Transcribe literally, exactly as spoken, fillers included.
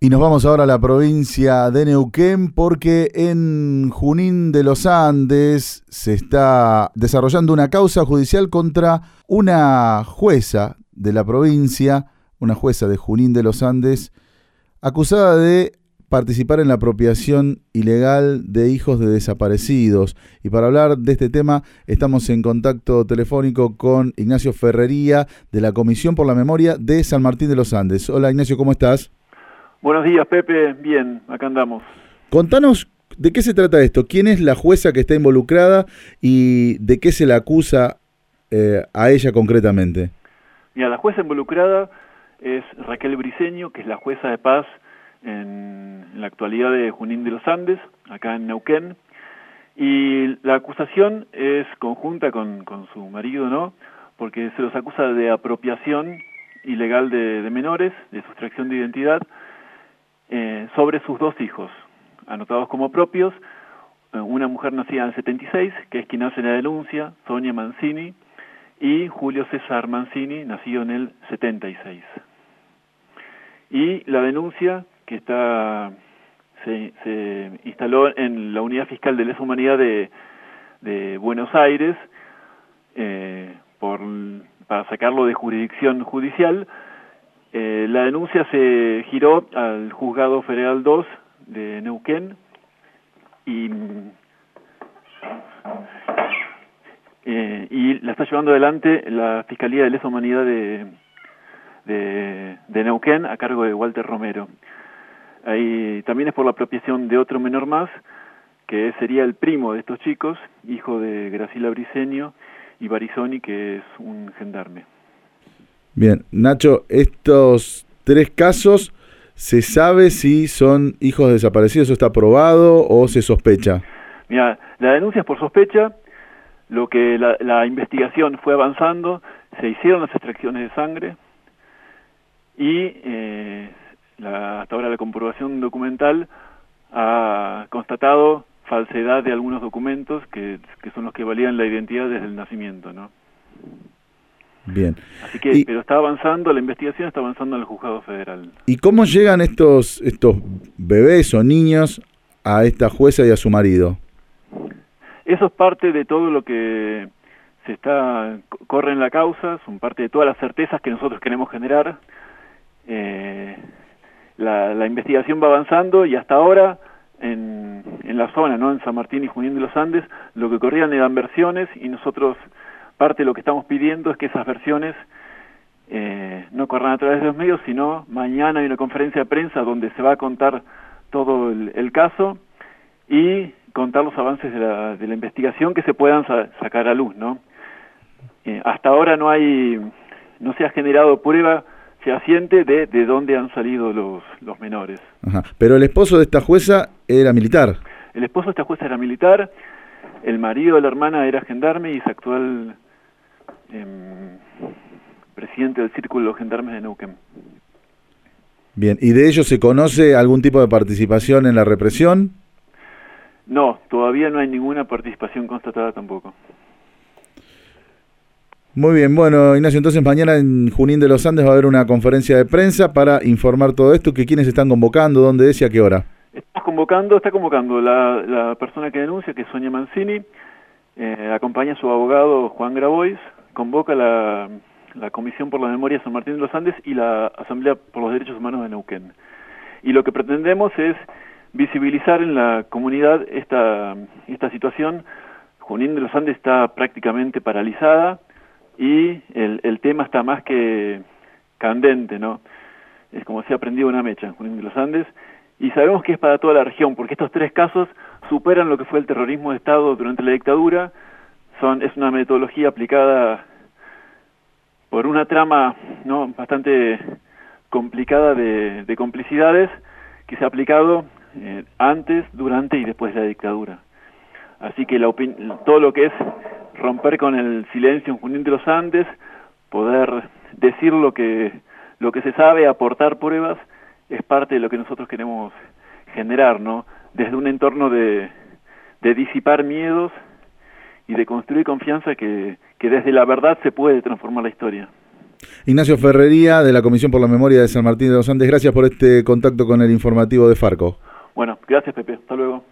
Y nos vamos ahora a la provincia de Neuquén porque en Junín de los Andes se está desarrollando una causa judicial contra una jueza de la provincia, una jueza de Junín de los Andes, acusada de participar en la apropiación ilegal de hijos de desaparecidos. Y para hablar de este tema estamos en contacto telefónico con Ignacio Ferrería de la Comisión por la Memoria de San Martín de los Andes. Hola Ignacio, ¿cómo estás? Buenos días, Pepe. Bien, acá andamos. Contanos de qué se trata esto, quién es la jueza que está involucrada y de qué se la acusa eh, a ella concretamente. Mira, la jueza involucrada es Raquel Briceño, que es la jueza de paz en, en la actualidad de Junín de los Andes, acá en Neuquén. Y la acusación es conjunta con, con su marido, ¿no? Porque se los acusa de apropiación ilegal de, de menores, de sustracción de identidad, Eh, sobre sus dos hijos, anotados como propios, eh, una mujer nacida en el setenta y seis, que es quien hace la denuncia, Sonia Mancini, y Julio César Mancini, nacido en el setenta y seis. Y la denuncia, que está se, se instaló en la Unidad Fiscal de Lesa Humanidad de, de Buenos Aires, eh, por, para sacarlo de jurisdicción judicial. Eh, la denuncia se giró al Juzgado Federal dos de Neuquén y, eh, y la está llevando adelante la Fiscalía de Lesa Humanidad de, de, de Neuquén a cargo de Walter Romero. Ahí también es por la apropiación de otro menor más, que sería el primo de estos chicos, hijo de Graciela Briceño y Barizoni, que es un gendarme. Bien, Nacho, estos tres casos, ¿se sabe si son hijos desaparecidos? ¿Eso está probado o se sospecha? Mira, la denuncia es por sospecha, lo que la, la investigación fue avanzando, se hicieron las extracciones de sangre y eh, la, hasta ahora la comprobación documental ha constatado falsedad de algunos documentos que, que son los que validan la identidad desde el nacimiento, ¿no? Bien. Así que, y, pero está avanzando, la investigación está avanzando en el Juzgado Federal. ¿Y cómo llegan estos estos bebés o niños a esta jueza y a su marido? Eso es parte de todo lo que se está corre en la causa, son parte de todas las certezas que nosotros queremos generar. Eh, la, la investigación va avanzando y hasta ahora en, en la zona, ¿no? En San Martín y Junín de los Andes, lo que corrían eran versiones y nosotros parte de lo que estamos pidiendo es que esas versiones eh, no corran a través de los medios, sino mañana hay una conferencia de prensa donde se va a contar todo el, el caso y contar los avances de la, de la investigación que se puedan sa sacar a luz, ¿no? Eh, hasta ahora no hay, no se ha generado prueba fehaciente de, de dónde han salido los, los menores. Ajá. Pero el esposo de esta jueza era militar. El esposo de esta jueza era militar, el marido de la hermana era gendarme y es actual eh, presidente del Círculo de los Gendarmes de Neuquén. Bien, ¿y de ellos se conoce algún tipo de participación en la represión? No, todavía no hay ninguna participación constatada tampoco. Muy bien, bueno, Ignacio, entonces mañana en Junín de los Andes va a haber una conferencia de prensa para informar todo esto, que quiénes están convocando, dónde es y a qué hora. Estamos convocando, está convocando la, la persona que denuncia, que es Sonia Mancini, eh, acompaña a su abogado Juan Grabois, convoca la, la Comisión por la Memoria de San Martín de los Andes y la Asamblea por los Derechos Humanos de Neuquén. Y lo que pretendemos es visibilizar en la comunidad esta, esta situación. Junín de los Andes está prácticamente paralizada y el, el tema está más que candente, ¿no? Es como si ha prendido una mecha en Junín de los Andes. Y sabemos que es para toda la región, porque estos tres casos superan lo que fue el terrorismo de Estado durante la dictadura. Son, es una metodología aplicada por una trama, ¿no?, bastante complicada de, de complicidades que se ha aplicado eh, antes, durante y después de la dictadura. Así que la todo lo que es romper con el silencio en Junín de los Andes, poder decir lo que, lo que se sabe, aportar pruebas, es parte de lo que nosotros queremos generar, ¿no? Desde un entorno de, de disipar miedos y de construir confianza que, que desde la verdad se puede transformar la historia. Ignacio Ferrería, de la Comisión por la Memoria de San Martín de los Andes, gracias por este contacto con el informativo de Farco. Bueno, gracias Pepe, hasta luego.